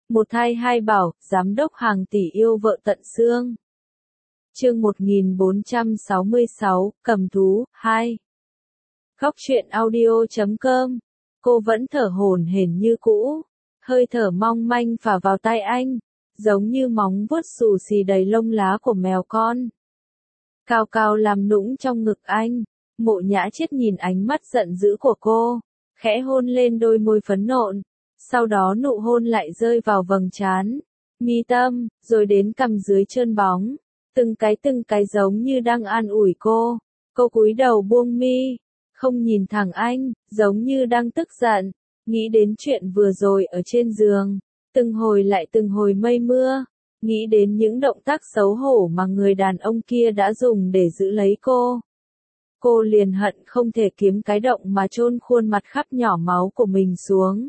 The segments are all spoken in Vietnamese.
Một thai hai bảo, giám đốc hàng tỷ yêu vợ tận xương. Chương 1466, cầm thú, 2. Góc truyện audio.com. Cô vẫn thở hổn hển như cũ, hơi thở mong manh phả vào tai anh, giống như móng vuốt xù xì đầy lông lá của mèo con. Cao cao làm nũng trong ngực anh, Mộ Nhã Chiết nhìn ánh mắt giận dữ của cô, khẽ hôn lên đôi môi phấn nộn, sau đó nụ hôn lại rơi vào vầng trán, mi tâm, rồi đến cằm dưới trơn bóng, từng cái giống như đang an ủi cô. Cô cúi đầu buông mi, không nhìn thẳng anh, giống như đang tức giận, nghĩ đến chuyện vừa rồi ở trên giường, từng hồi lại từng hồi mây mưa, nghĩ đến những động tác xấu hổ mà người đàn ông kia đã dùng để giữ lấy cô. Cô liền hận không thể kiếm cái động mà chôn khuôn mặt khắp nhỏ máu của mình xuống.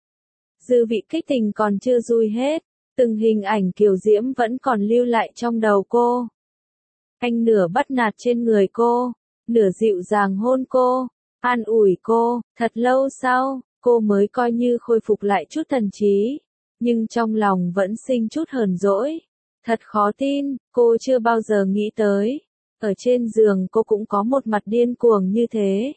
Dư vị kích tình còn chưa dui hết, từng hình ảnh kiều diễm vẫn còn lưu lại trong đầu cô. Anh nửa bắt nạt trên người cô, nửa dịu dàng hôn cô, an ủi cô. Thật lâu sau, cô mới coi như khôi phục lại chút thần trí, nhưng trong lòng vẫn sinh chút hờn dỗi. Thật khó tin, cô chưa bao giờ nghĩ tới, ở trên giường cô cũng có một mặt điên cuồng như thế.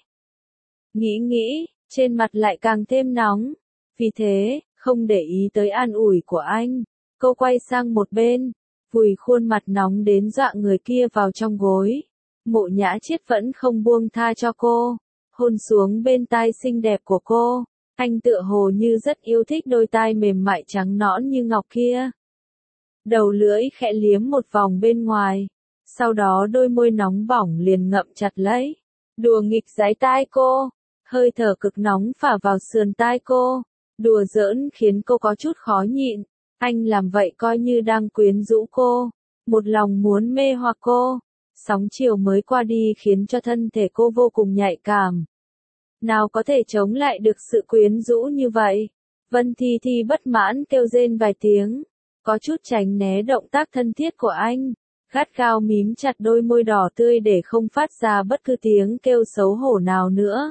Nghĩ, trên mặt lại càng thêm nóng. Vì thế, không để ý tới an ủi của anh, cô quay sang một bên, vùi khuôn mặt nóng đến dọa người kia vào trong gối. Mộ Nhã Chiết vẫn không buông tha cho cô, hôn xuống bên tai xinh đẹp của cô. Anh tựa hồ như rất yêu thích đôi tai mềm mại trắng nõn như ngọc kia. Đầu lưỡi khẽ liếm một vòng bên ngoài, sau đó đôi môi nóng bỏng liền ngậm chặt lấy, đùa nghịch dái tai cô, hơi thở cực nóng phả vào sườn tai cô, đùa giỡn khiến cô có chút khó nhịn. Anh làm vậy coi như đang quyến rũ cô, một lòng muốn mê hoặc cô. Sóng chiều mới qua đi khiến cho thân thể cô vô cùng nhạy cảm. Nào có thể chống lại được sự quyến rũ như vậy? Vân Thi Thi bất mãn kêu rên vài tiếng, có chút tránh né động tác thân thiết của anh, gắt gao mím chặt đôi môi đỏ tươi để không phát ra bất cứ tiếng kêu xấu hổ nào nữa.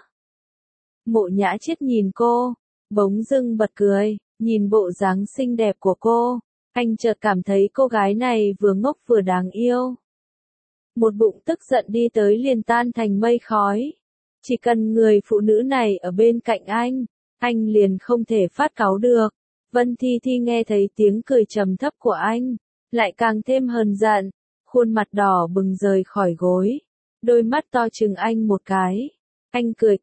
Mộ Nhã Chiết nhìn cô, bỗng dưng bật cười, nhìn bộ dáng xinh đẹp của cô, anh chợt cảm thấy cô gái này vừa ngốc vừa đáng yêu. Một bụng tức giận đi tới liền tan thành mây khói. Chỉ cần người phụ nữ này ở bên cạnh anh liền không thể phát cáu được. Vân Thi Thi nghe thấy tiếng cười trầm thấp của anh, lại càng thêm hờn giận, khuôn mặt đỏ bừng rời khỏi gối, đôi mắt to chừng anh một cái. Anh cười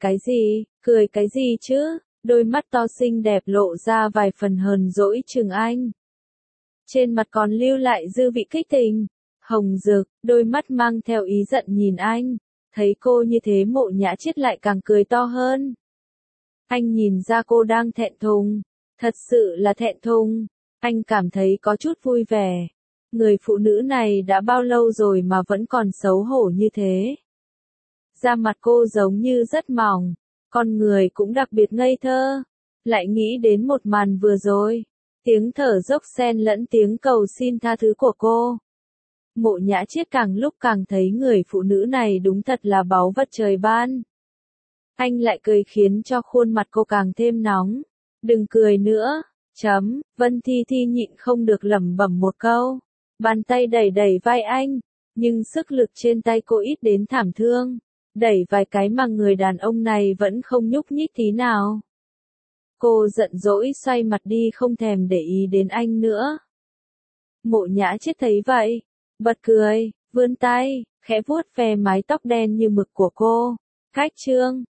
cái gì chứ? Đôi mắt to xinh đẹp lộ ra vài phần hờn dỗi chừng anh. Trên mặt còn lưu lại dư vị kích tình, hồng rực, đôi mắt mang theo ý giận nhìn anh. Thấy cô như thế Mộ Nhã Chiết lại càng cười to hơn. Anh nhìn ra cô đang thẹn thùng, thật sự là thẹn thùng. Anh cảm thấy có chút vui vẻ. Người phụ nữ này đã bao lâu rồi mà vẫn còn xấu hổ như thế. Da mặt cô giống như rất mỏng, con người cũng đặc biệt ngây thơ. Lại nghĩ đến một màn vừa rồi, tiếng thở dốc xen lẫn tiếng cầu xin tha thứ của cô. Mộ Nhã Chiết càng lúc càng thấy người phụ nữ này đúng thật là báu vật trời ban. Anh lại cười khiến cho khuôn mặt cô càng thêm nóng. Đừng cười nữa, Vân Thi Thi nhịn không được lẩm bẩm một câu. Bàn tay đẩy vai anh, nhưng sức lực trên tay cô ít đến thảm thương. Đẩy vài cái mà người đàn ông này vẫn không nhúc nhích tí nào. Cô giận dỗi xoay mặt đi không thèm để ý đến anh nữa. Mộ Nhã Chiết thấy vậy, bật cười, vươn tay, khẽ vuốt ve mái tóc đen như mực của cô. Khách trương,